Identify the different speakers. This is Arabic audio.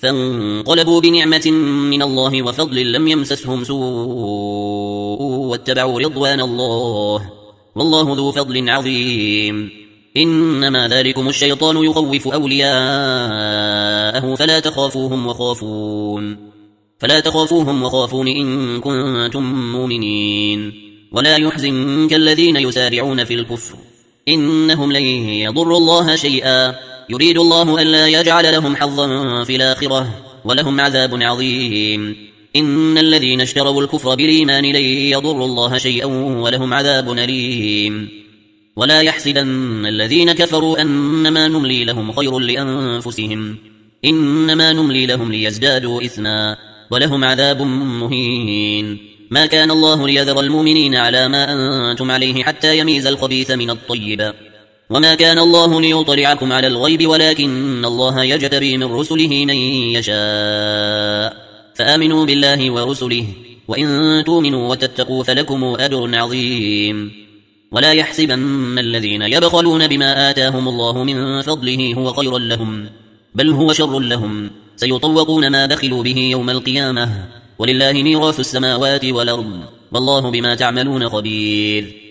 Speaker 1: فانقلبوا بنعمة من الله وفضل لم يمسسهم سوء واتبعوا رضوان الله والله ذو فضل عظيم. إنما ذلكم الشيطان يخوف أولياءه فلا تخافوهم وخافون إن كنتم مؤمنين. ولا يحزنك الذين يسارعون في الكفر إنهم لن يضروا الله شيئا يريد الله ألا يجعل لهم حظا في الآخرة ولهم عذاب عظيم. إن الذين اشتروا الكفر بالإيمان لن يضروا الله شيئا ولهم عذاب أليم. ولا يحسبن الذين كفروا أنما نملي لهم خير لأنفسهم إنما نملي لهم ليزدادوا إثما ولهم عذاب مهين. ما كان الله ليذر المؤمنين على ما أنتم عليه حتى يميز الخبيث من الطيب وما كان الله ليطلعكم على الغيب ولكن الله يجتبي من رسله من يشاء فآمنوا بالله ورسله وإن تؤمنوا وتتقوا فلكم أجر عظيم. ولا يحسبن الذين يبخلون بما آتاهم الله من فضله هو خيرا لهم بل هو شر لهم سيطوقون ما بخلوا به يوم القيامة ولله ميراث السماوات والأرض والله بما تعملون خبير.